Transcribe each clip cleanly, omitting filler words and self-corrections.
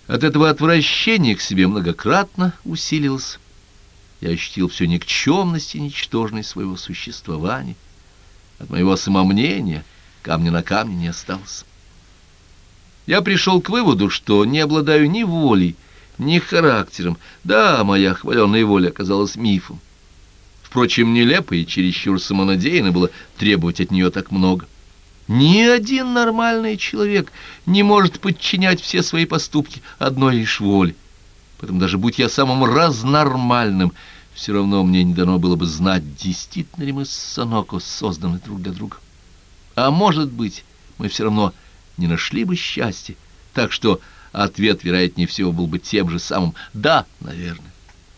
От этого отвращение к себе многократно усилилось. Я ощутил всю никчемность и ничтожность своего существования. От моего самомнения камня на камне не осталось. Я пришел к выводу, что не обладаю ни волей, ни характером. Да, моя хваленая воля оказалась мифом. Впрочем, нелепо и чересчур самонадеянно было требовать от нее так много. Ни один нормальный человек не может подчинять все свои поступки одной лишь воле. Поэтому даже будь я самым разнормальным, все равно мне не дано было бы знать, действительно ли мы с Соноко созданы друг для друга. А может быть, мы все равно не нашли бы счастья, так что ответ, вероятнее всего, был бы тем же самым «да», наверное.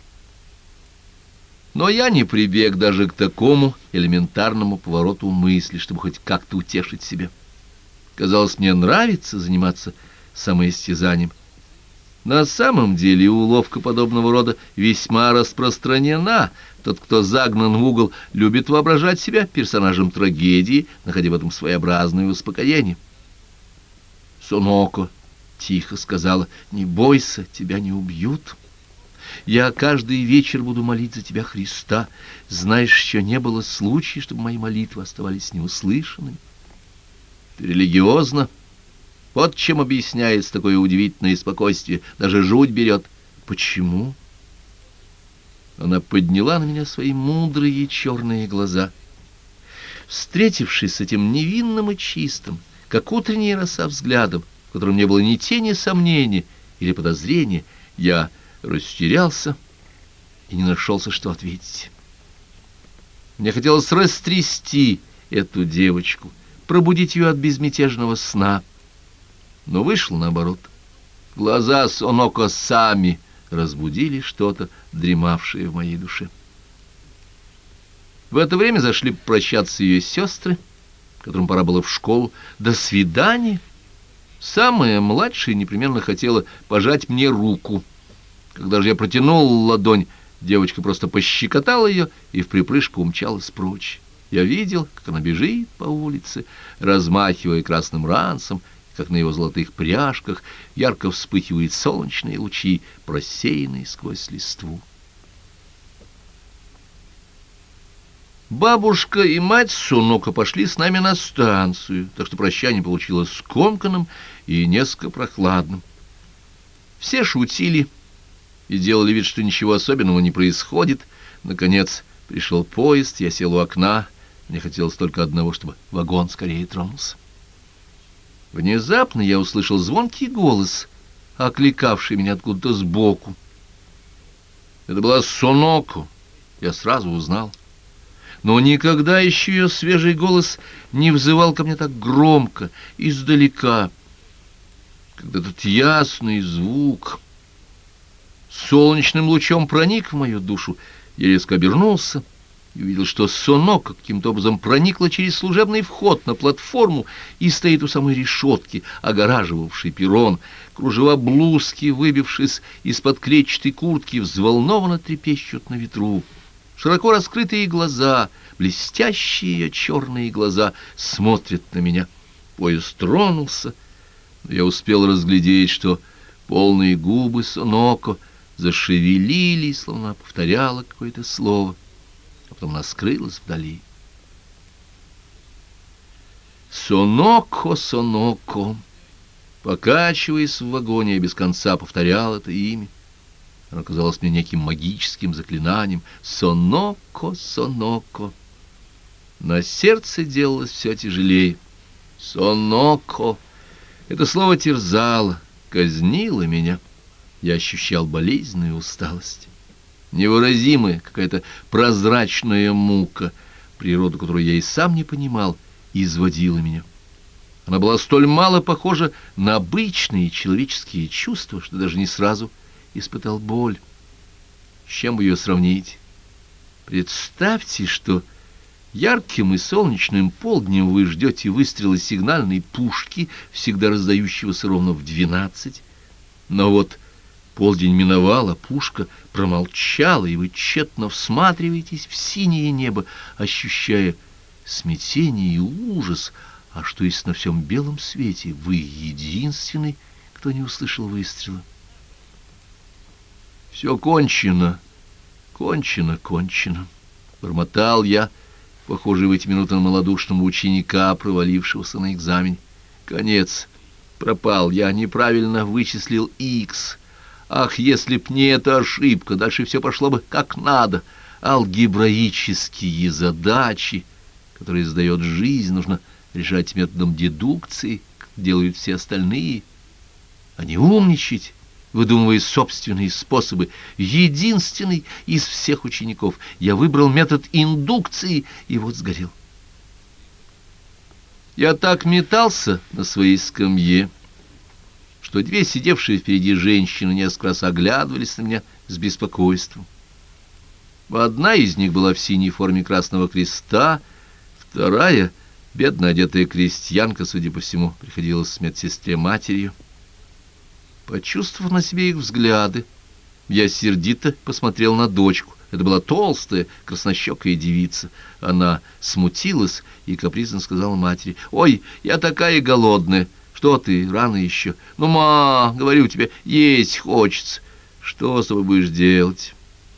Но я не прибег даже к такому элементарному повороту мысли, чтобы хоть как-то утешить себя. Казалось, мне нравится заниматься самоистязанием. На самом деле уловка подобного рода весьма распространена. Тот, кто загнан в угол, любит воображать себя персонажем трагедии, находя в этом своеобразное успокоение. «Соноко», — тихо сказала, — «не бойся, тебя не убьют. Я каждый вечер буду молить за тебя Христа. Знаешь, еще не было случая, чтобы мои молитвы оставались неуслышанными. Ты религиозна? Вот чем объясняется такое удивительное спокойствие. Даже жуть берет. Почему?» Она подняла на меня свои мудрые черные глаза. Встретившись с этим невинным и чистым, как утренняя роса взглядом, в котором не было ни тени сомнения или подозрения, я растерялся и не нашелся, что ответить. Мне хотелось растрясти эту девочку, пробудить ее от безмятежного сна. Но вышло наоборот. Глаза Соноко сами разбудили что-то, дремавшее в моей душе. В это время зашли прощаться ее сестры, которым пора было в школу. «До свидания!» Самая младшая непременно хотела пожать мне руку. Когда же я протянул ладонь, девочка просто пощекотала ее и в припрыжку умчалась прочь. Я видел, как она бежит по улице, размахивая красным ранцем, как на его золотых пряжках ярко вспыхивают солнечные лучи, просеянные сквозь листву. Бабушка и мать Соноко пошли с нами на станцию, так что прощание получилось скомканным и несколько прохладным. Все шутили и делали вид, что ничего особенного не происходит. Наконец пришел поезд, я сел у окна. Мне хотелось только одного, чтобы вагон скорее тронулся. Внезапно я услышал звонкий голос, окликавший меня откуда-то сбоку. Это была Соноко, я сразу узнал. Но никогда еще ее свежий голос не взывал ко мне так громко, издалека. Когда этот ясный звук солнечным лучом проник в мою душу, я резко обернулся и увидел, что Соноко каким-то образом проникла через служебный вход на платформу и стоит у самой решетки, огораживавшей перрон. Кружева блузки, выбившись из-под клетчатой куртки, взволнованно трепещут на ветру. Широко раскрытые глаза, блестящие черные глаза, смотрят на меня. Поезд тронулся, но я успел разглядеть, что полные губы Соноко зашевелились, словно повторяла какое-то слово, а потом она скрылась вдали. Соноко, Соноко, покачиваясь в вагоне, я без конца повторял это имя. Оно казалось мне неким магическим заклинанием. Соноко, Соноко. На сердце делалось все тяжелее. Соноко. Это слово терзало, казнило меня. Я ощущал болезненную усталость. Невыразимая какая-то прозрачная мука, природу которой я и сам не понимал, изводила меня. Она была столь мало похожа на обычные человеческие чувства, что даже не сразу испытал боль. С чем бы ее сравнить? Представьте, что ярким и солнечным полднем вы ждете выстрела сигнальной пушки, всегда раздающегося ровно в 12. Но вот полдень миновал, а пушка промолчала, и вы тщетно всматриваетесь в синее небо, ощущая смятение и ужас. А что если на всем белом свете вы единственный, кто не услышал выстрела? Все кончено, кончено, кончено, бормотал я, похожий в эти минуты на малодушного ученика, провалившегося на экзамене. Конец. Пропал. Я неправильно вычислил х. Ах, если б не эта ошибка, дальше все пошло бы как надо. Алгебраические задачи, которые задает жизнь, нужно решать методом дедукции, как делают все остальные, а не умничать, выдумывая собственные способы. Единственный из всех учеников я выбрал метод индукции, и вот сгорел. Я так метался на своей скамье, что две сидевшие впереди женщины несколько раз оглядывались на меня с беспокойством. Одна из них была в синей форме Красного Креста, вторая, бедно одетая крестьянка, судя по всему, приходилась с медсестре матерью. Почувствовав на себе их взгляды, я сердито посмотрел на дочку. Это была толстая, краснощекая девица. Она смутилась и капризно сказала матери: «Ой, я такая голодная! Что ты, рано еще? Ну, ма, говорю тебе, есть хочется. Что с тобой будешь делать?»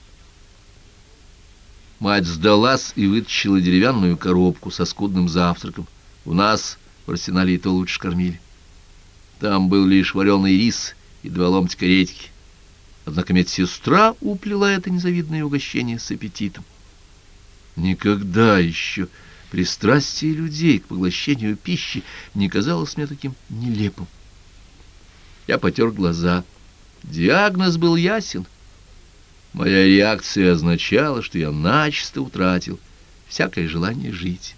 Мать сдалась и вытащила деревянную коробку со скудным завтраком. У нас в арсенале и то лучше кормили. Там был лишь вареный рис и 2 ломтика редьки. Однако медсестра уплела это незавидное угощение с аппетитом. Никогда еще пристрастие людей к поглощению пищи не казалось мне таким нелепым. Я потер глаза. Диагноз был ясен. Моя реакция означала, что я начисто утратил всякое желание жить.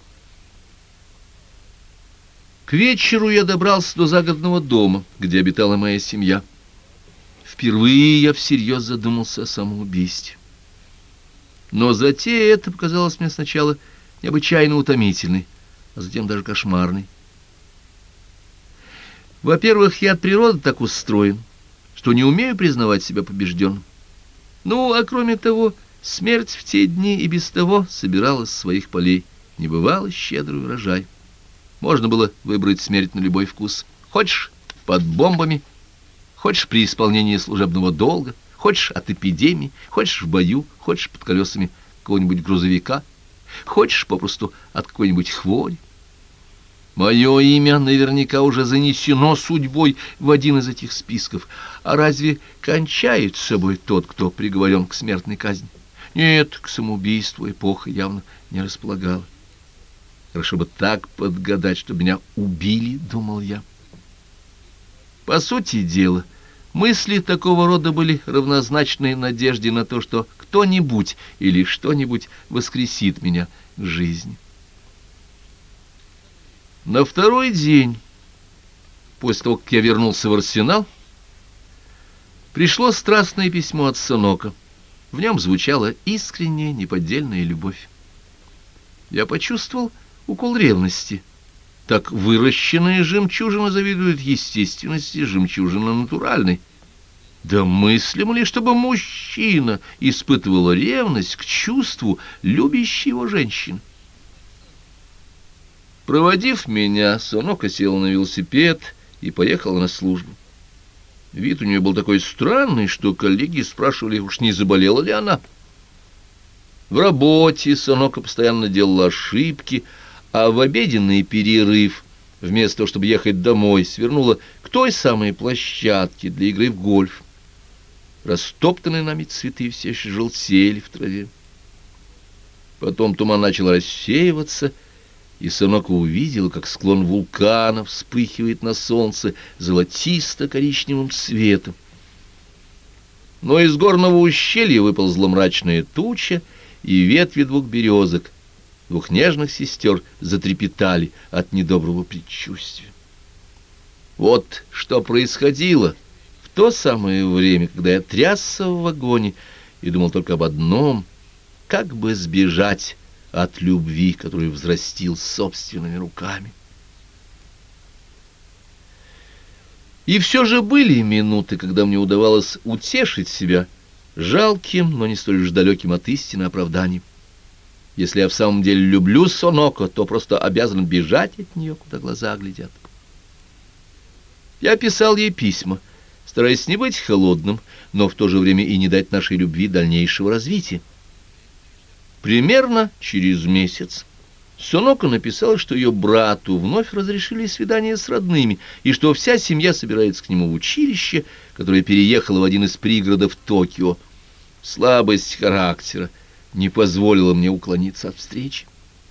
К вечеру я добрался до загородного дома, где обитала моя семья. Впервые я всерьез задумался о самоубийстве. Но затея эта показалась мне сначала необычайно утомительной, а затем даже кошмарной. Во-первых, я от природы так устроен, что не умею признавать себя побежденным. Ну, а кроме того, смерть в те дни и без того собиралась с своих полей. Не бывало щедрый урожай. Можно было выбрать смерть на любой вкус. Хочешь под бомбами, хочешь при исполнении служебного долга, хочешь от эпидемии, хочешь в бою, хочешь под колесами какого-нибудь грузовика, хочешь попросту от какой-нибудь хвори. Мое имя наверняка уже занесено судьбой в один из этих списков. А разве кончает с собой тот, кто приговорен к смертной казни? Нет, к самоубийству эпоха явно не располагала. Хорошо бы так подгадать, чтобы меня убили, думал я. По сути дела, мысли такого рода были равнозначны надежде на то, что кто-нибудь или что-нибудь воскресит меня к жизни. На второй день, после того, как я вернулся в арсенал, пришло страстное письмо от Сонока. В нем звучала искренняя, неподдельная любовь. Я почувствовал укол ревности. Так выращенная жемчужина завидует естественности жемчужины натуральной. Да мыслимо ли, чтобы мужчина испытывал ревность к чувству любящей его женщины? Проводив меня, Сонока села на велосипед и поехала на службу. Вид у нее был такой странный, что коллеги спрашивали, уж не заболела ли она. В работе Сонока постоянно делала ошибки, а в обеденный перерыв, вместо того, чтобы ехать домой, свернула к той самой площадке для игры в гольф. Растоптанные нами цветы все еще желтели в траве. Потом туман начал рассеиваться, и Сонока увидела, как склон вулкана вспыхивает на солнце золотисто-коричневым цветом. Но из горного ущелья выползла мрачная туча, и ветви 2 березок, 2 нежных сестер, затрепетали от недоброго предчувствия. Вот что происходило в то самое время, когда я трясся в вагоне и думал только об одном — как бы сбежать от любви, которую взрастил собственными руками. И все же были минуты, когда мне удавалось утешить себя жалким, но не столь уж далеким от истины оправданием. Если я в самом деле люблю Соноко, то просто обязан бежать от нее, куда глаза глядят. Я писал ей письма, стараясь не быть холодным, но в то же время и не дать нашей любви дальнейшего развития. Примерно через месяц Соноко написала, что ее брату вновь разрешили свидание с родными, и что вся семья собирается к нему в училище, которое переехало в один из пригородов Токио. Слабость характера не позволила мне уклониться от встречи.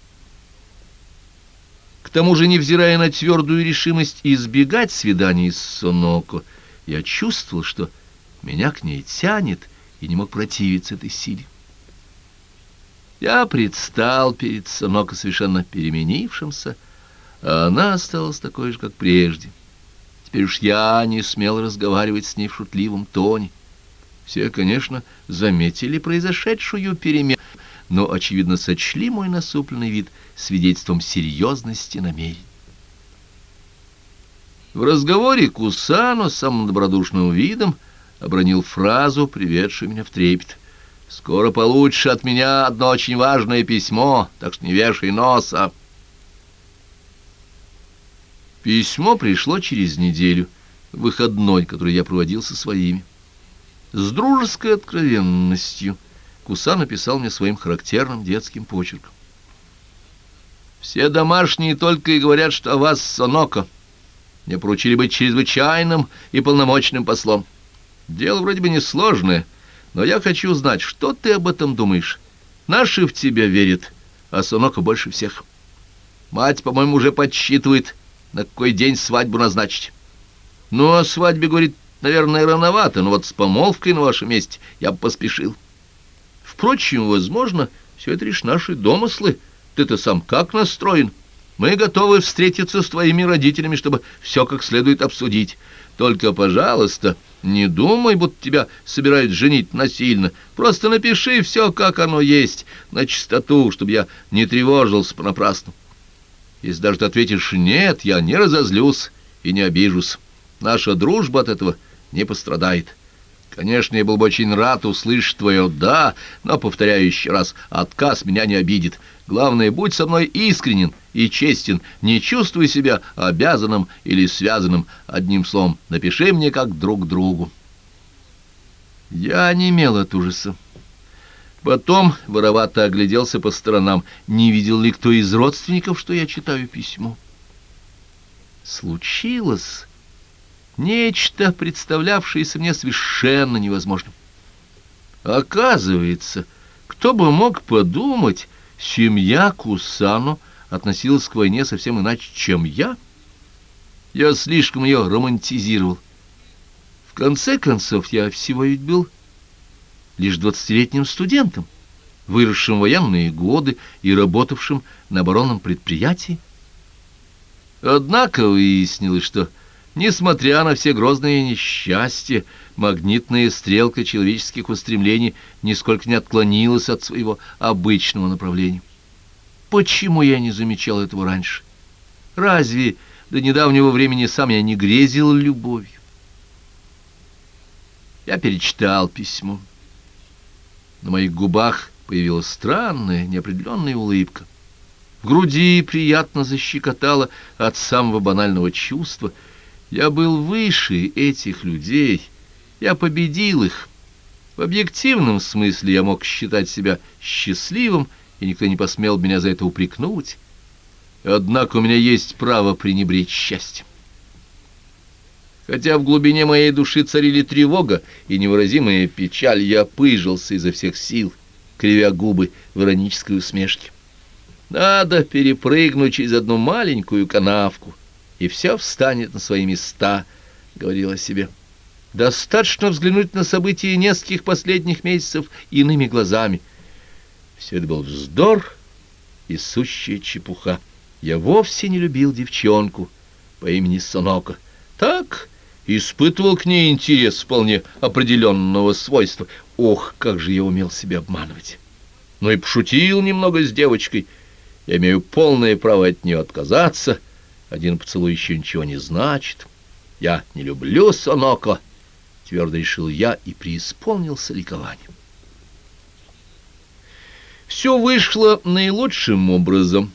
К тому же, невзирая на твердую решимость избегать свиданий с Соноко, я чувствовал, что меня к ней тянет, и не мог противиться этой силе. Я предстал перед Соноко совершенно переменившимся, а она осталась такой же, как прежде. Теперь уж я не смел разговаривать с ней в шутливом тоне. Все, конечно, заметили произошедшую перемену, но, очевидно, сочли мой насупленный вид свидетельством серьезности намерений. В разговоре Кусано самым добродушным видом обронил фразу, приведшую меня в трепет. «Скоро получишь от меня одно очень важное письмо, так что не вешай носа». Письмо пришло через неделю, выходной, который я проводил со своими. С дружеской откровенностью Кусано писал мне своим характерным детским почерком. «Все домашние только и говорят, что о вас, Соноко. Мне поручили быть чрезвычайным и полномочным послом. Дело вроде бы несложное, но я хочу знать, что ты об этом думаешь. Наши в тебя верят, а Соноко больше всех. Мать, по-моему, уже подсчитывает, на какой день свадьбу назначить. Ну, о свадьбе, говорит, наверное, рановато, но вот с помолвкой на вашем месте я бы поспешил. Впрочем, возможно, все это лишь наши домыслы. Ты-то сам как настроен? Мы готовы встретиться с твоими родителями, чтобы все как следует обсудить. Только, пожалуйста, не думай, будто тебя собирают женить насильно. Просто напиши все, как оно есть, на чистоту, чтобы я не тревожился понапрасну. Если даже ты ответишь «нет», я не разозлюсь и не обижусь. Наша дружба от этого не пострадает. Конечно, я был бы очень рад услышать твое «да», но, повторяю еще раз, отказ меня не обидит. Главное, будь со мной искренен и честен, не чувствуй себя обязанным или связанным. Одним словом, напиши мне как друг другу». Я онемел от ужаса. Потом воровато огляделся по сторонам, не видел ли кто из родственников, что я читаю письмо. Случилось нечто, представлявшееся мне совершенно невозможным. Оказывается, кто бы мог подумать, семья Кусано относилась к войне совсем иначе, чем я. Я слишком ее романтизировал. В конце концов, я всего ведь был лишь 20-летним студентом, выросшим в военные годы и работавшим на оборонном предприятии. Однако выяснилось, что, несмотря на все грозные несчастья, магнитная стрелка человеческих устремлений нисколько не отклонилась от своего обычного направления. Почему я не замечал этого раньше? Разве до недавнего времени сам я не грезил любовью? Я перечитал письмо. На моих губах появилась странная, неопределенная улыбка. В груди приятно защекотало от самого банального чувства. Я был выше этих людей. Я победил их. В объективном смысле я мог считать себя счастливым, и никто не посмел меня за это упрекнуть. Однако у меня есть право пренебречь счастьем. Хотя в глубине моей души царили тревога и невыразимая печаль, я пыжился изо всех сил, кривя губы в иронической усмешке. Надо перепрыгнуть через одну маленькую канавку, и все встанет на свои места, — говорил о себе. Достаточно взглянуть на события нескольких последних месяцев иными глазами. Все это был вздор и сущая чепуха. Я вовсе не любил девчонку по имени Соноко. Так испытывал к ней интерес вполне определенного свойства. Ох, как же я умел себя обманывать! Ну и пошутил немного с девочкой. Я имею полное право от нее отказаться. Один поцелуй еще ничего не значит. Я не люблю Соноко, твердо решил я и преисполнился ликованием. Все вышло наилучшим образом.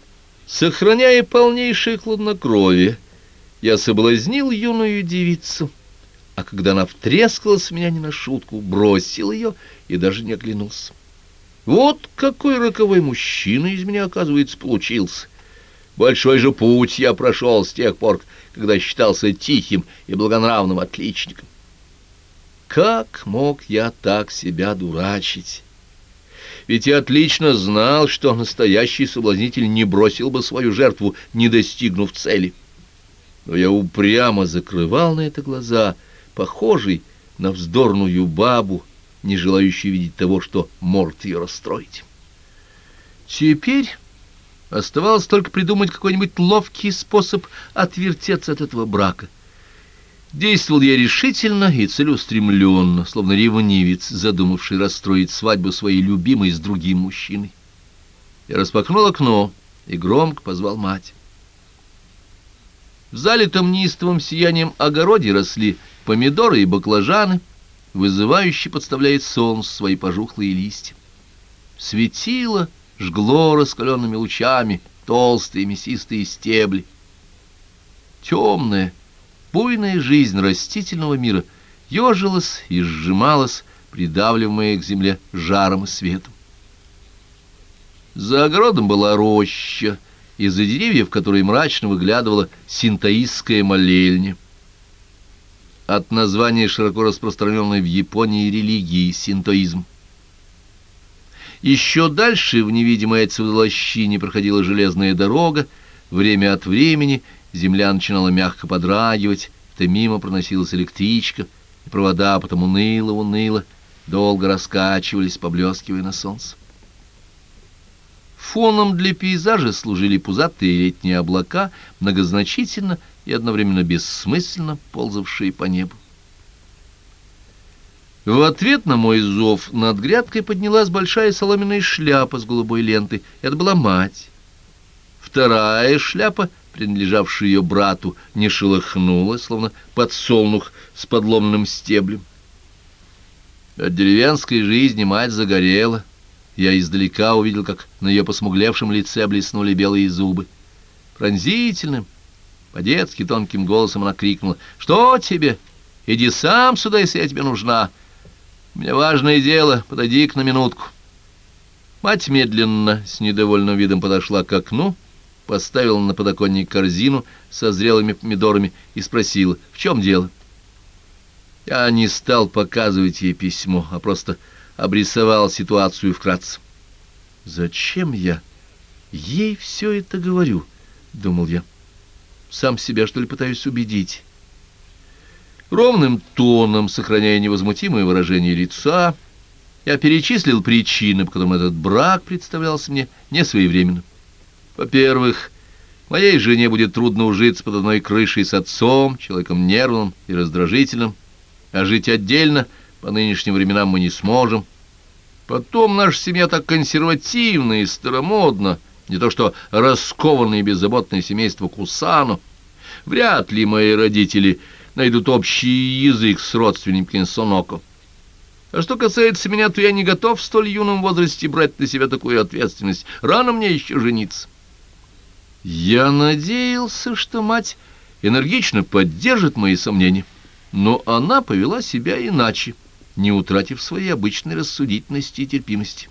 Сохраняя полнейшее хладнокровие, я соблазнил юную девицу, а когда она втрескалась в меня не на шутку, бросил ее и даже не оглянулся. Вот какой роковой мужчина из меня, оказывается, получился. Большой же путь я прошел с тех пор, когда считался тихим и благонравным отличником. Как мог я так себя дурачить? Ведь я отлично знал, что настоящий соблазнитель не бросил бы свою жертву, не достигнув цели. Но я упрямо закрывал на это глаза, похожий на вздорную бабу, не желающую видеть того, что может ее расстроить. Теперь оставалось только придумать какой-нибудь ловкий способ отвертеться от этого брака. Действовал я решительно и целеустремленно, словно ревнивец, задумавший расстроить свадьбу своей любимой с другим мужчиной. Я распахнул окно и громко позвал мать. В залитом неистовым сиянием огороде росли помидоры и баклажаны, вызывающе подставляет солнце свои пожухлые листья. Светило жгло раскаленными лучами толстые мясистые стебли. Темная, буйная жизнь растительного мира ежилась и сжималась, придавливаемая к земле жаром и светом. За огородом была роща, из-за деревьев, которые мрачно выглядывала синтоистская молельня. От названия широко распространенной в Японии религии синтоизм. Еще дальше в невидимой отсюда лощине проходила железная дорога. Время от времени земля начинала мягко подрагивать, то мимо проносилась электричка, и провода потом уныло, долго раскачивались, поблескивая на солнце. Фоном для пейзажа служили пузатые летние облака, многозначительно и одновременно бессмысленно ползавшие по небу. В ответ на мой зов над грядкой поднялась большая соломенная шляпа с голубой лентой. Это была мать. Вторая шляпа, принадлежавшая ее брату, не шелохнулась, словно подсолнух с подломанным стеблем. От деревенской жизни мать загорела. Я издалека увидел, как на ее посмуглевшем лице блеснули белые зубы. Пронзительным, по-детски тонким голосом она крикнула: «Что тебе? Иди сам сюда, если я тебе нужна. У меня важное дело, подойди-ка на минутку». Мать медленно, с недовольным видом подошла к окну, поставила на подоконник корзину со зрелыми помидорами и спросила: «В чем дело?» Я не стал показывать ей письмо, а просто обрисовал ситуацию вкратце. «Зачем я ей все это говорю?» — думал я. «Сам себя, что ли, пытаюсь убедить?» Ровным тоном, сохраняя невозмутимое выражение лица, я перечислил причины, по которым этот брак представлялся мне несвоевременным. Во-первых, моей жене будет трудно ужиться под одной крышей с отцом, человеком нервным и раздражительным, а жить отдельно по нынешним временам мы не сможем. Потом наша семья так консервативна и старомодна, не то что раскованное и беззаботное семейство Кусано. Вряд ли мои родители найдут общий язык с родственниками Соноко. А что касается меня, то я не готов в столь юном возрасте брать на себя такую ответственность. Рано мне еще жениться. Я надеялся, что мать энергично поддержит мои сомнения, но она повела себя иначе, не утратив своей обычной рассудительности и терпимости.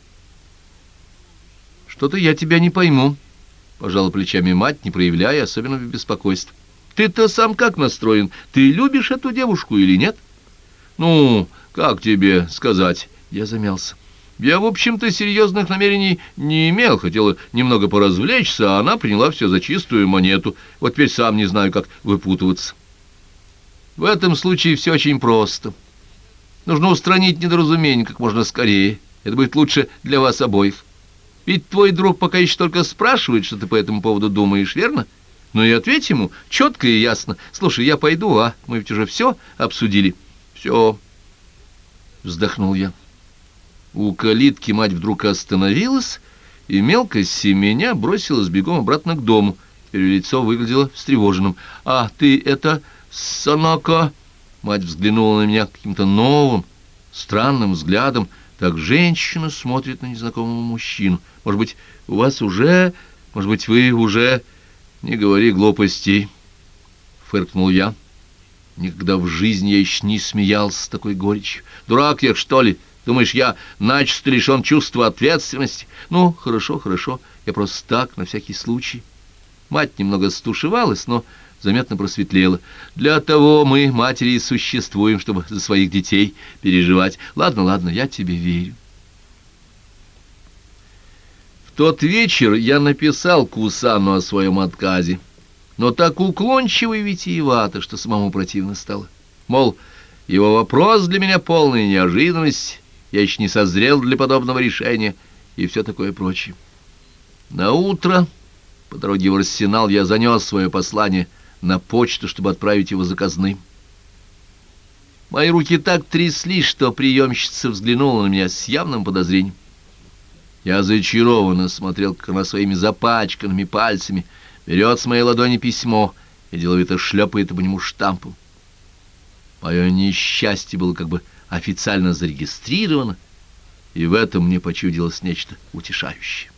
«Что-то я тебя не пойму», — пожала плечами мать, не проявляя особенного беспокойства. «Ты-то сам как настроен? Ты любишь эту девушку или нет?» «Ну, как тебе сказать?» — я замялся. «Я, в общем-то, серьезных намерений не имел, хотела немного поразвлечься, а она приняла все за чистую монету. Вот теперь сам не знаю, как выпутываться». «В этом случае все очень просто. Нужно устранить недоразумение как можно скорее. Это будет лучше для вас обоих. Ведь твой друг пока еще только спрашивает, что ты по этому поводу думаешь, верно? Ну и ответь ему четко и ясно. Слушай, я пойду, а? Мы ведь уже все обсудили». «Все», — вздохнул я. У калитки мать вдруг остановилась и мелко семеня бросилась бегом обратно к дому. Теперь лицо выглядело встревоженным. «А ты это, Соноко?» Мать взглянула на меня каким-то новым, странным взглядом. Так женщина смотрит на незнакомого мужчину. «Может быть, у вас уже... Может быть, вы уже...» «Не говори глупостей», — фыркнул я. Никогда в жизни я еще не смеялся с такой горечью. Дурак я, что ли? Думаешь, я начисто лишен чувства ответственности? Ну, хорошо, хорошо, я просто так, на всякий случай. Мать немного стушевалась, но заметно просветлела. Для того мы, матери, и существуем, чтобы за своих детей переживать. Ладно, ладно, я тебе верю. В тот вечер я написал Кусану о своем отказе, но так уклончиво и витиевато, что самому противно стало. Мол, его вопрос для меня полная неожиданность, я еще не созрел для подобного решения и все такое прочее. Наутро по дороге в Арсенал я занес свое послание на почту, чтобы отправить его заказным. Мои руки так тряслись, что приемщица взглянула на меня с явным подозрением. Я зачарованно смотрел, как она своими запачканными пальцами берет с моей ладони письмо и деловито шлепает по нему штампом. Мое несчастье было как бы официально зарегистрировано, и в этом мне почудилось нечто утешающее.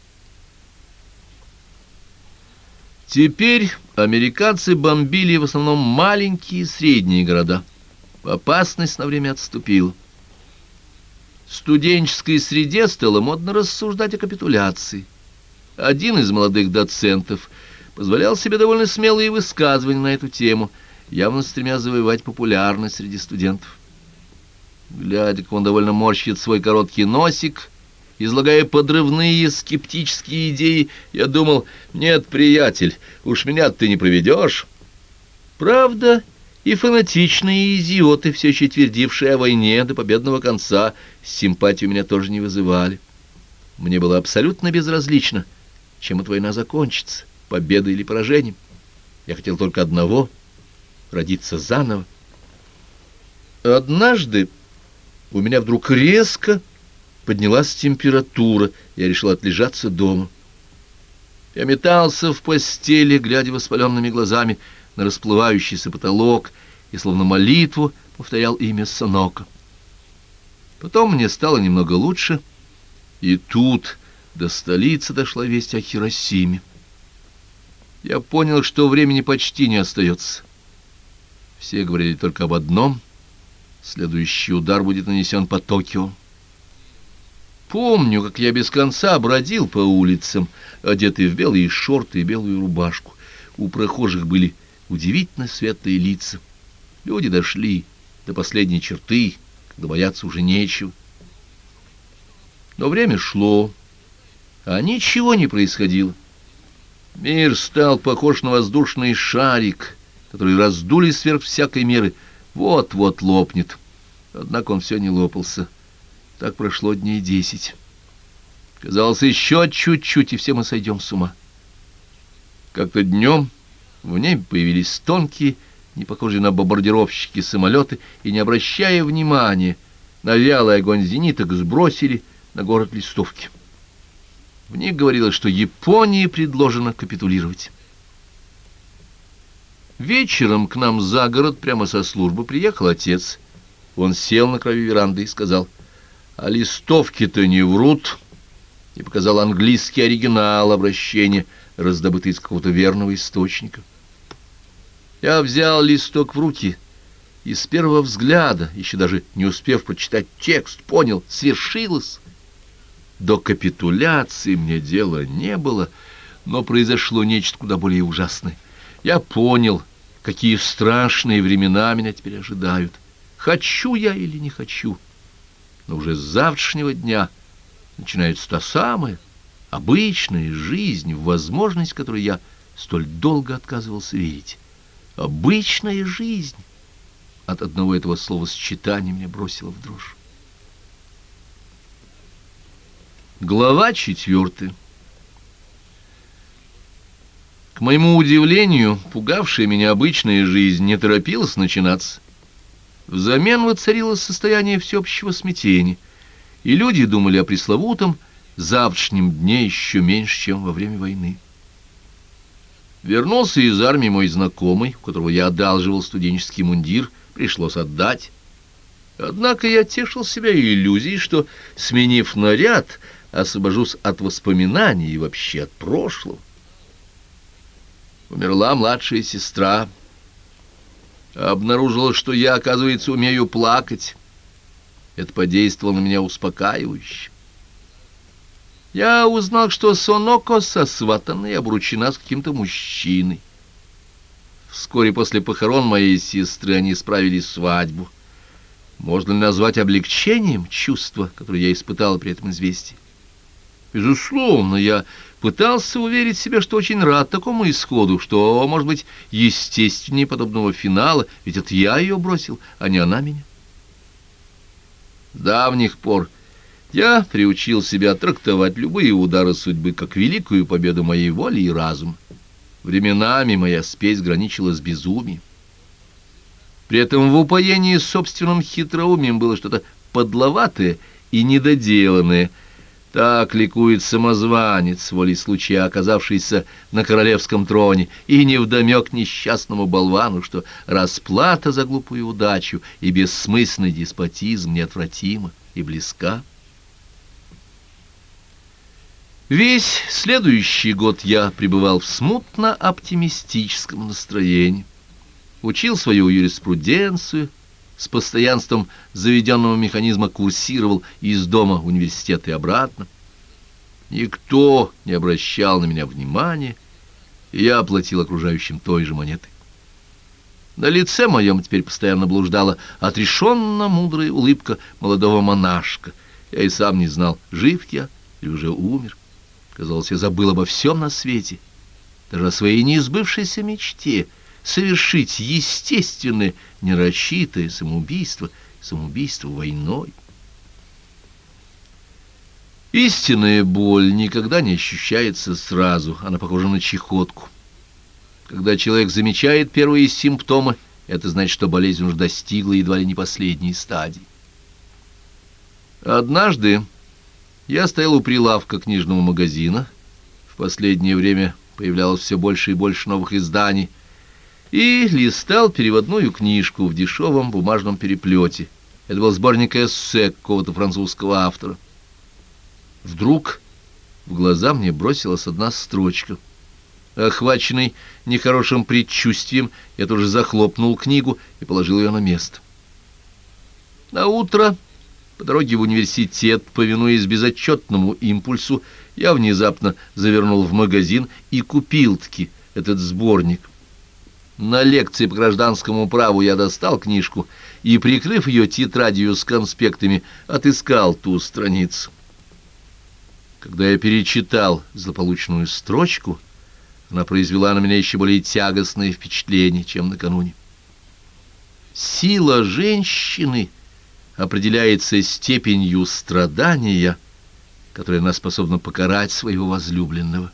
Теперь американцы бомбили в основном маленькие и средние города. Опасность на время отступила. В студенческой среде стало модно рассуждать о капитуляции. Один из молодых доцентов позволял себе довольно смелые высказывания на эту тему, явно стремясь завоевать популярность среди студентов. Глядя, как он довольно морщит свой короткий носик, излагая подрывные скептические идеи, я думал: нет, приятель, уж меня ты не проведешь. Правда, и фанатичные идиоты, все еще твердившие о войне до победного конца, симпатию меня тоже не вызывали. Мне было абсолютно безразлично, чем эта война закончится, победой или поражением. Я хотел только одного — родиться заново. Однажды у меня вдруг резко поднялась температура, я решил отлежаться дома. Я метался в постели, глядя воспаленными глазами на расплывающийся потолок, и словно молитву повторял имя Соноко. Потом мне стало немного лучше, и тут до столицы дошла весть о Хиросиме. Я понял, что времени почти не остается. Все говорили только об одном: следующий удар будет нанесен по Токио. Помню, как я без конца бродил по улицам, одетый в белые шорты и белую рубашку. У прохожих были удивительно светлые лица. Люди дошли до последней черты, когда бояться уже нечего. Но время шло, а ничего не происходило. Мир стал похож на воздушный шарик, который раздули сверх всякой меры. Вот-вот лопнет. Однако он все не лопался. Так прошло дней 10. Казалось, еще чуть-чуть, и все мы сойдем с ума. Как-то днем в небе появились тонкие, не похожие на бомбардировщики самолеты, и, не обращая внимания на вялый огонь зениток, сбросили на город листовки. В них говорилось, что Японии предложено капитулировать. Вечером к нам за город прямо со службы приехал отец. Он сел на краю веранды и сказал: «А листовки-то не врут», и показал английский оригинал обращения, раздобытый из какого-то верного источника. Я взял листок в руки и с первого взгляда, еще даже не успев прочитать текст, понял: свершилось. До капитуляции мне дела не было, но произошло нечто куда более ужасное. Я понял, какие страшные времена меня теперь ожидают. Хочу я или не хочу, но уже с завтрашнего дня начинается та самая обычная жизнь, в возможность которой я столь долго отказывался верить. Обычная жизнь. От одного этого словосочетания меня бросило в дрожь. Глава 4. К моему удивлению, пугавшая меня обычная жизнь не торопилась начинаться. Взамен воцарилось состояние всеобщего смятения, и люди думали о пресловутом завтрашнем дне еще меньше, чем во время войны. Вернулся из армии мой знакомый, у которого я одалживал студенческий мундир, пришлось отдать. Однако я тешил себя иллюзией, что, сменив наряд, освобожусь от воспоминаний и вообще от прошлого. Умерла младшая сестра. Обнаружила, что я, оказывается, умею плакать. Это подействовало на меня успокаивающе. Я узнал, что Соноко сосватана и обручена с каким-то мужчиной. Вскоре после похорон моей сестры они справили свадьбу. Можно ли назвать облегчением чувства, которое я испытал при этом известии? Безусловно, я пытался уверить себя, что очень рад такому исходу, что, может быть, естественнее подобного финала, ведь это я ее бросил, а не она меня. С давних пор я приучил себя трактовать любые удары судьбы как великую победу моей воли и разума. Временами моя спесь граничила с безумием. При этом в упоении собственным хитроумием было что-то подловатое и недоделанное. Так ликует самозванец, волей случая оказавшийся на королевском троне, и невдомек несчастному болвану, что расплата за глупую удачу и бессмысленный деспотизм неотвратима и близка. Весь следующий год я пребывал в смутно-оптимистическом настроении. Учил свою юриспруденцию, с постоянством заведенного механизма курсировал из дома в университет и обратно. Никто не обращал на меня внимания, и я оплатил окружающим той же монетой. На лице моем теперь постоянно блуждала отрешенно мудрая улыбка молодого монашка. Я и сам не знал, жив я или уже умер. Казалось, я забыл обо всем на свете, даже о своей неизбывшейся мечте — совершить естественное, нерочитое самоубийство, самоубийство войной. Истинная боль никогда не ощущается сразу, она похожа на чахотку. Когда человек замечает первые симптомы, это значит, что болезнь уже достигла едва ли не последней стадии. Однажды я стоял у прилавка книжного магазина, в последнее время появлялось все больше и больше новых изданий, и листал переводную книжку в дешевом бумажном переплете. Это был сборник эссе какого-то французского автора. Вдруг в глаза мне бросилась одна строчка. Охваченный нехорошим предчувствием, я тоже захлопнул книгу и положил ее на место. Наутро, по дороге в университет, повинуясь безотчетному импульсу, я внезапно завернул в магазин и купил-таки этот сборник. На лекции по гражданскому праву я достал книжку и, прикрыв ее тетрадью с конспектами, отыскал ту страницу. Когда я перечитал злополучную строчку, она произвела на меня еще более тягостное впечатление, чем накануне. Сила женщины определяется степенью страдания, которая она способна покарать своего возлюбленного.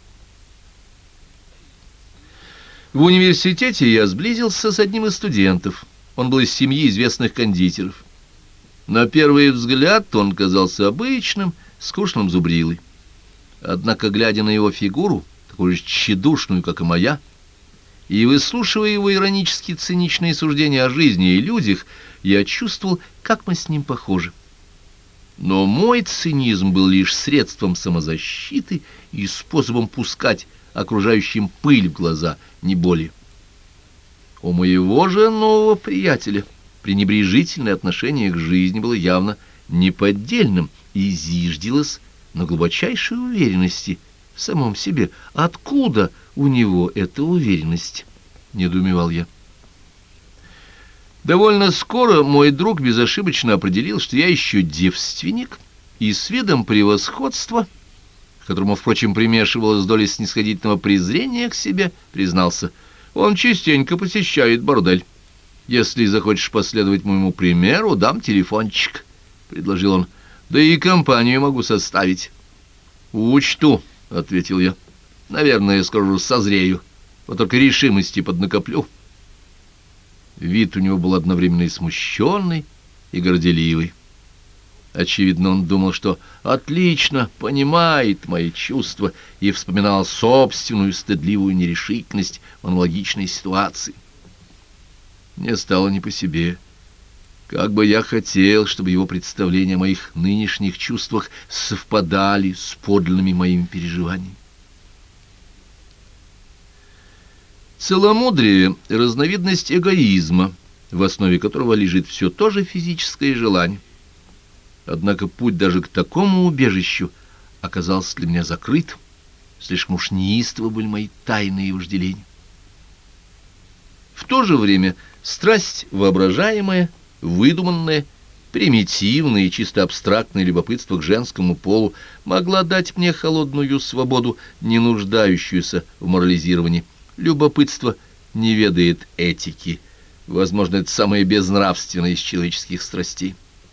В университете я сблизился с одним из студентов. Он был из семьи известных кондитеров. На первый взгляд он казался обычным, скучным зубрилой. Однако, глядя на его фигуру, такую же тщедушную, как и моя, и выслушивая его иронически циничные суждения о жизни и людях, я чувствовал, как мы с ним похожи. Но мой цинизм был лишь средством самозащиты и способом пускать окружающим пыль в глаза, не более. У моего же нового приятеля пренебрежительное отношение к жизни было явно неподдельным и зиждилось на глубочайшей уверенности в самом себе. Откуда у него эта уверенность? — недоумевал я. Довольно скоро мой друг безошибочно определил, что я еще девственник, и с видом превосходства, к которому, впрочем, примешивалась доля снисходительного презрения к себе, признался: он частенько посещает бордель. Если захочешь последовать моему примеру, дам телефончик, — предложил он, — да и компанию могу составить. — Учту, — ответил я. — Наверное, скоро созрею, вот только решимости поднакоплю. Вид у него был одновременно и смущенный, и горделивый. Очевидно, он думал, что отлично понимает мои чувства, и вспоминал собственную стыдливую нерешительность в аналогичной ситуации. Мне стало не по себе. Как бы я хотел, чтобы его представления о моих нынешних чувствах совпадали с подлинными моими переживаниями. Целомудрие — разновидность эгоизма, в основе которого лежит все то же физическое желание. Однако путь даже к такому убежищу оказался для меня закрыт. Слишком уж неистовы были мои тайные вожделения. В то же время страсть воображаемая, выдуманная, примитивное и чисто абстрактное любопытство к женскому полу могла дать мне холодную свободу, не нуждающуюся в морализировании. Любопытство не ведает этики. Возможно, это самое безнравственное из человеческих страстей.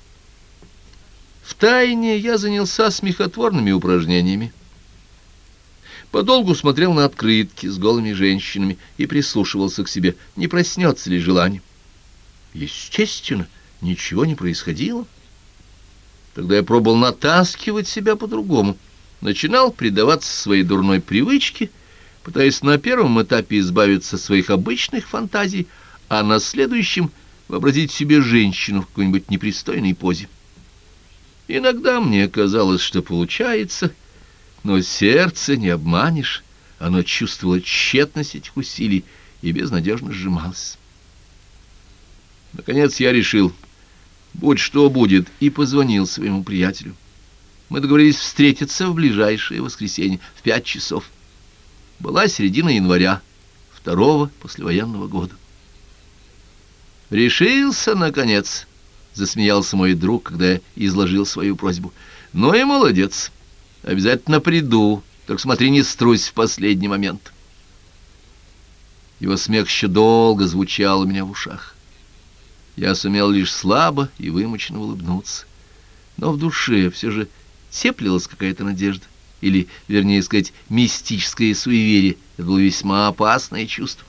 Втайне я занялся смехотворными упражнениями. Подолгу смотрел на открытки с голыми женщинами и прислушивался к себе, не проснется ли желание. Естественно, ничего не происходило. Тогда я пробовал натаскивать себя по-другому. Начинал предаваться своей дурной привычке, пытаясь на первом этапе избавиться от своих обычных фантазий, а на следующем вообразить себе женщину в какой-нибудь непристойной позе. Иногда мне казалось, что получается, но сердце не обманешь. Оно чувствовало тщетность этих усилий и безнадежно сжималось. Наконец я решил, будь что будет, и позвонил своему приятелю. Мы договорились встретиться в ближайшее воскресенье в 5 часов. Была середина января, 2-го послевоенного года. «Решился, наконец», — засмеялся мой друг, когда я изложил свою просьбу. «Ну и молодец. Обязательно приду, только смотри, не струсь в последний момент». Его смех еще долго звучал у меня в ушах. Я сумел лишь слабо и вымученно улыбнуться. Но в душе все же теплилась какая-то надежда, или, вернее сказать, мистическое суеверие. Это было весьма опасное чувство.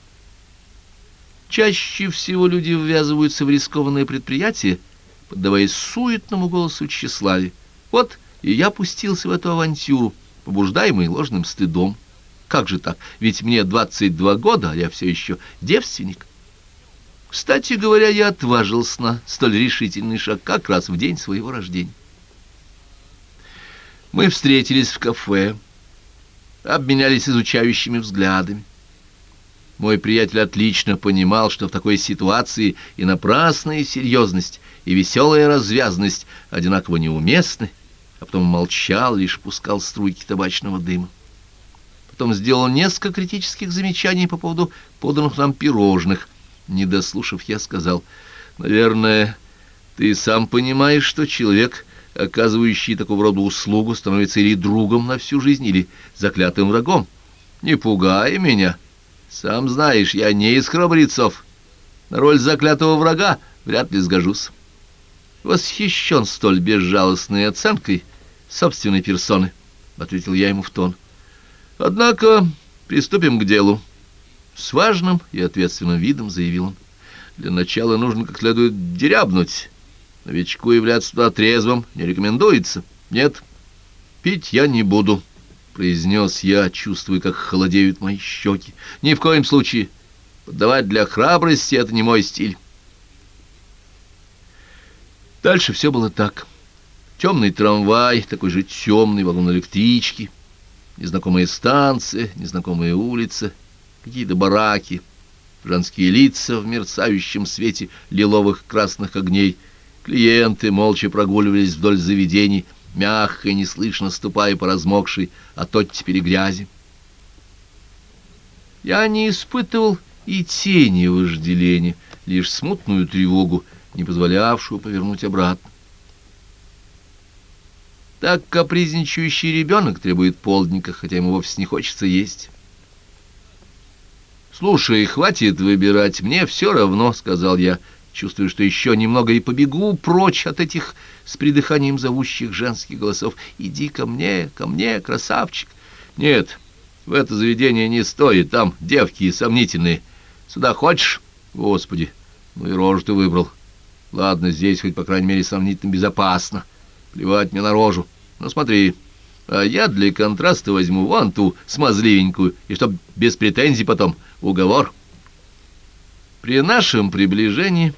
Чаще всего люди ввязываются в рискованные предприятия, поддаваясь суетному голосу тщеславия. Вот и я пустился в эту авантюру, побуждаемый ложным стыдом. Как же так? Ведь мне 22 года, а я все еще девственник. Кстати говоря, я отважился на столь решительный шаг как раз в день своего рождения. Мы встретились в кафе, обменялись изучающими взглядами. Мой приятель отлично понимал, что в такой ситуации и напрасная серьезность, и веселая развязность одинаково неуместны, а потом молчал, лишь пускал струйки табачного дыма. Потом сделал несколько критических замечаний по поводу поданных нам пирожных. Не дослушав, я сказал: «Наверное, ты сам понимаешь, что человек, оказывающий такого рода услугу, становится или другом на всю жизнь, или заклятым врагом. Не пугай меня. Сам знаешь, я не из храбрецов. На роль заклятого врага вряд ли сгожусь». «Восхищен столь безжалостной оценкой собственной персоны», — ответил я ему в тон. «Однако приступим к делу», — с важным и ответственным видом заявил он. «Для начала нужно как следует дерябнуть. Новичку являться туда трезвым не рекомендуется. Нет, пить я не буду», — произнес я, чувствуя, как холодеют мои щеки. «Ни в коем случае. Поддавать для храбрости — это не мой стиль». Дальше все было так. Темный трамвай, такой же темный вагон электрички, незнакомая станция, незнакомая улица, какие-то бараки, женские лица в мерцающем свете лиловых красных огней. Клиенты молча прогуливались вдоль заведений, мягко и неслышно ступая по размокшей от оттепели грязи. Я не испытывал и тени вожделения, лишь смутную тревогу, не позволявшую повернуть обратно. Так капризничающий ребенок требует полдника, хотя ему вовсе не хочется есть. «Слушай, хватит выбирать, мне все равно», — сказал я, чувствую, что еще немного и побегу прочь от этих с придыханием зовущих женских голосов. «Иди ко мне, красавчик». «Нет, в это заведение не стоит, там девки сомнительные. Сюда хочешь?» «Господи, ну и рожу ты выбрал. Ладно, здесь хоть, по крайней мере, сомнительно безопасно. Плевать мне на рожу. Ну, смотри, а я для контраста возьму вон ту смазливенькую, и чтоб без претензий потом. Уговор». При нашем приближении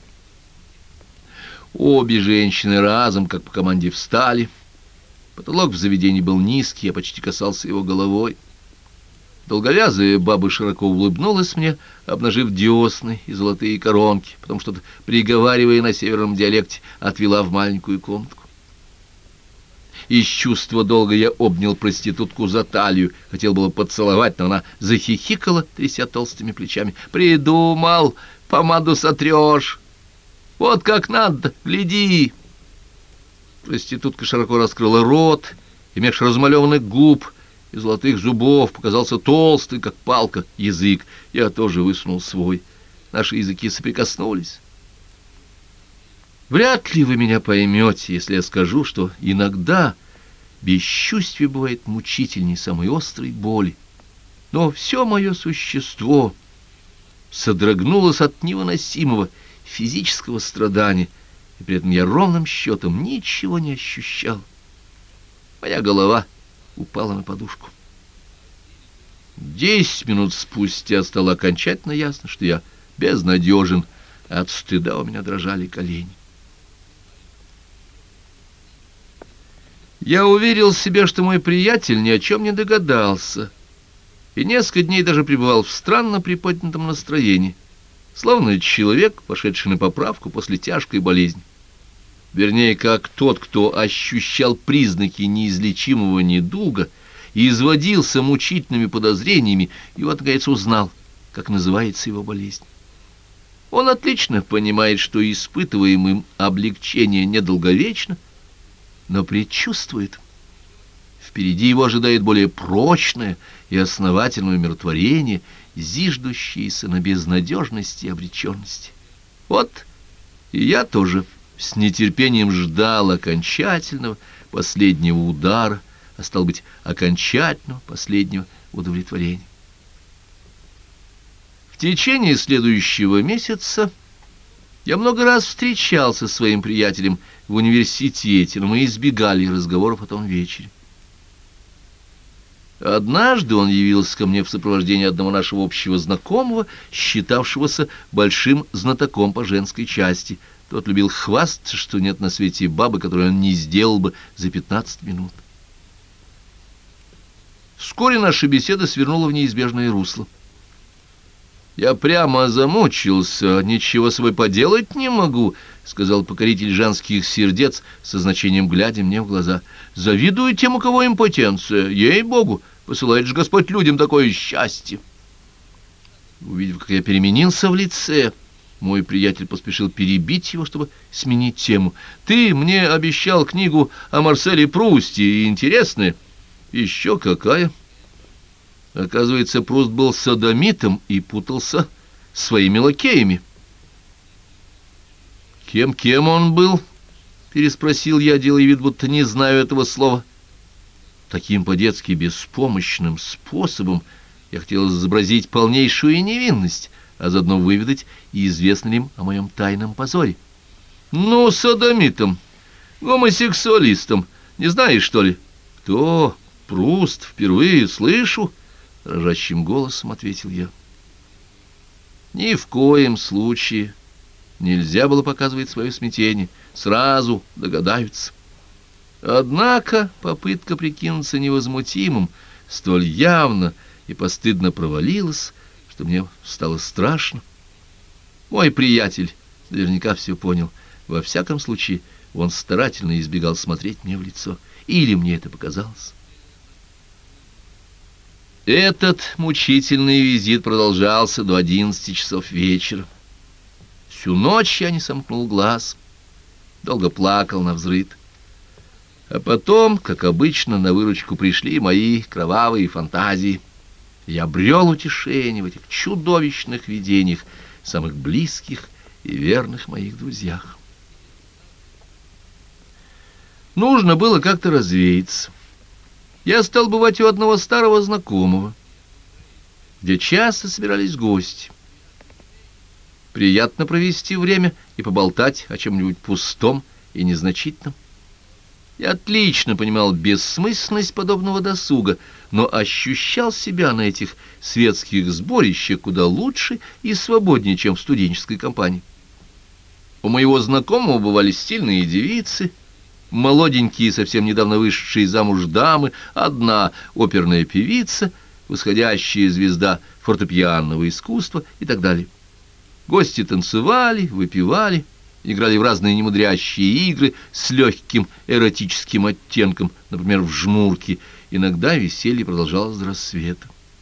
обе женщины разом, как по команде, встали. Потолок в заведении был низкий, я почти касался его головой. Долговязая баба широко улыбнулась мне, обнажив десны и золотые коронки, потом что-то, приговаривая на северном диалекте, отвела в маленькую комнатку. Из чувства долга я обнял проститутку за талию, хотел было поцеловать, но она захихикала, тряся толстыми плечами. «Придумал! Помаду сотрешь! Вот как надо! Гляди!» Проститутка широко раскрыла рот, и меж размалеванных губ и золотых зубов показался толстый, как палка, язык. Я тоже высунул свой. Наши языки соприкоснулись. Вряд ли вы меня поймете, если я скажу, что иногда бесчувствие бывает мучительней самой острой боли. Но все мое существо содрогнулось от невыносимого физического страдания, и при этом я ровным счетом ничего не ощущал. Моя голова упала на подушку. 10 минут спустя стало окончательно ясно, что я безнадежен, а от стыда у меня дрожали колени. Я уверил себя, что мой приятель ни о чем не догадался, и несколько дней даже пребывал в странно приподнятом настроении, словно человек, пошедший на поправку после тяжкой болезни. Вернее, как тот, кто ощущал признаки неизлечимого недуга и изводился мучительными подозрениями, и вот, наконец, узнал, как называется его болезнь. Он отлично понимает, что испытываемым облегчение недолговечно, но предчувствует. Впереди его ожидает более прочное и основательное умиротворение, зиждущееся на безнадежности и обреченности. Вот и я тоже с нетерпением ждал окончательного последнего удара, а стало быть, окончательного последнего удовлетворения. В течение следующего месяца я много раз встречался со своим приятелем в университете, но мы избегали разговоров о том вечере. Однажды он явился ко мне в сопровождении одного нашего общего знакомого, считавшегося большим знатоком по женской части. Тот любил хвастаться, что нет на свете бабы, которую он не сделал бы за 15 минут. Вскоре наша беседа свернула в неизбежное русло. «Я прямо замучился, ничего с собой поделать не могу», — сказал покоритель женских сердец, со значением глядя мне в глаза. «Завидую тем, у кого импотенция. Ей-богу, посылает же Господь людям такое счастье». Увидев, как я переменился в лице, мой приятель поспешил перебить его, чтобы сменить тему. «Ты мне обещал книгу о Марселе Прусте, интересная?» «Еще какая!» Оказывается, Пруст был содомитом и путался своими лакеями. «Кем он был?» — переспросил я, делая вид, будто не знаю этого слова. Таким по-детски беспомощным способом я хотел изобразить полнейшую невинность, а заодно выведать, известно ли им о моем тайном позоре. «Ну, содомитом, гомосексуалистом, не знаешь, что ли?» «Кто? Пруст? Впервые слышу», — дрожащим голосом ответил я. Ни в коем случае нельзя было показывать свое смятение, сразу догадаются. Однако попытка прикинуться невозмутимым столь явно и постыдно провалилась, что мне стало страшно. Мой приятель наверняка все понял. Во всяком случае, он старательно избегал смотреть мне в лицо. Или мне это показалось. Этот мучительный визит продолжался до 11 часов вечера. Всю ночь я не сомкнул глаз, долго плакал навзрыд. А потом, как обычно, на выручку пришли мои кровавые фантазии. Я обрел утешение в этих чудовищных видениях, самых близких и верных моих друзьях. Нужно было как-то развеяться. Я стал бывать у одного старого знакомого, где часто собирались гости. Приятно провести время и поболтать о чем-нибудь пустом и незначительном. Я отлично понимал бессмысленность подобного досуга, но ощущал себя на этих светских сборищах куда лучше и свободнее, чем в студенческой компании. У моего знакомого бывали стильные девицы, молоденькие, совсем недавно вышедшие замуж дамы, одна оперная певица, восходящая звезда фортепианного искусства и так далее. Гости танцевали, выпивали, играли в разные немудрящие игры с легким эротическим оттенком, например, в жмурки. Иногда веселье продолжалось до рассвета.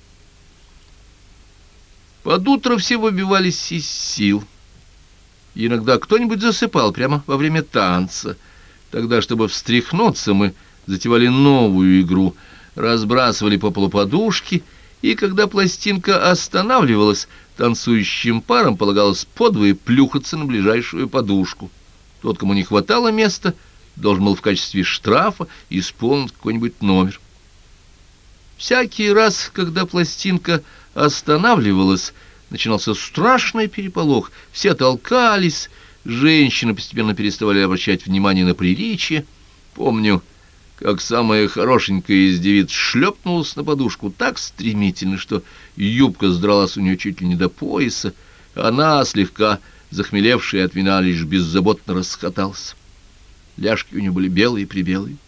Под утро все выбивались из сил. И иногда кто-нибудь засыпал прямо во время танца. Тогда, чтобы встряхнуться, мы затевали новую игру, разбрасывали по полу подушки, и когда пластинка останавливалась, танцующим парам полагалось подвое плюхаться на ближайшую подушку. Тот, кому не хватало места, должен был в качестве штрафа исполнить какой-нибудь номер. Всякий раз, когда пластинка останавливалась, начинался страшный переполох. Все толкались, женщины постепенно переставали обращать внимание на приличие. Помню, как самая хорошенькая из девиц шлепнулась на подушку так стремительно, что юбка сдралась у нее чуть ли не до пояса. Она, слегка захмелевшая от вина, лишь беззаботно расхоталась. Ляжки у нее были белые-пребелые.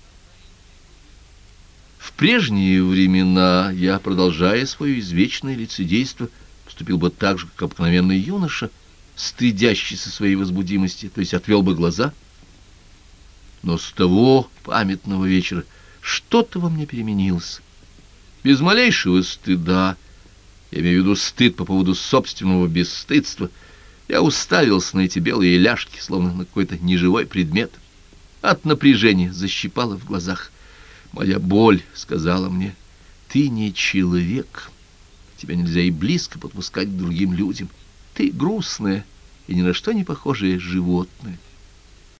В прежние времена я, продолжая свое извечное лицедейство, поступил бы так же, как обыкновенный юноша, стыдящийся своей возбудимости, то есть отвел бы глаза. Но с того памятного вечера что-то во мне переменилось. Без малейшего стыда, я имею в виду стыд по поводу собственного бесстыдства, я уставился на эти белые ляжки, словно на какой-то неживой предмет. От напряжения защипало в глазах. Моя боль сказала мне: ты не человек, тебя нельзя и близко подпускать к другим людям. Ты грустное и ни на что не похожее животное.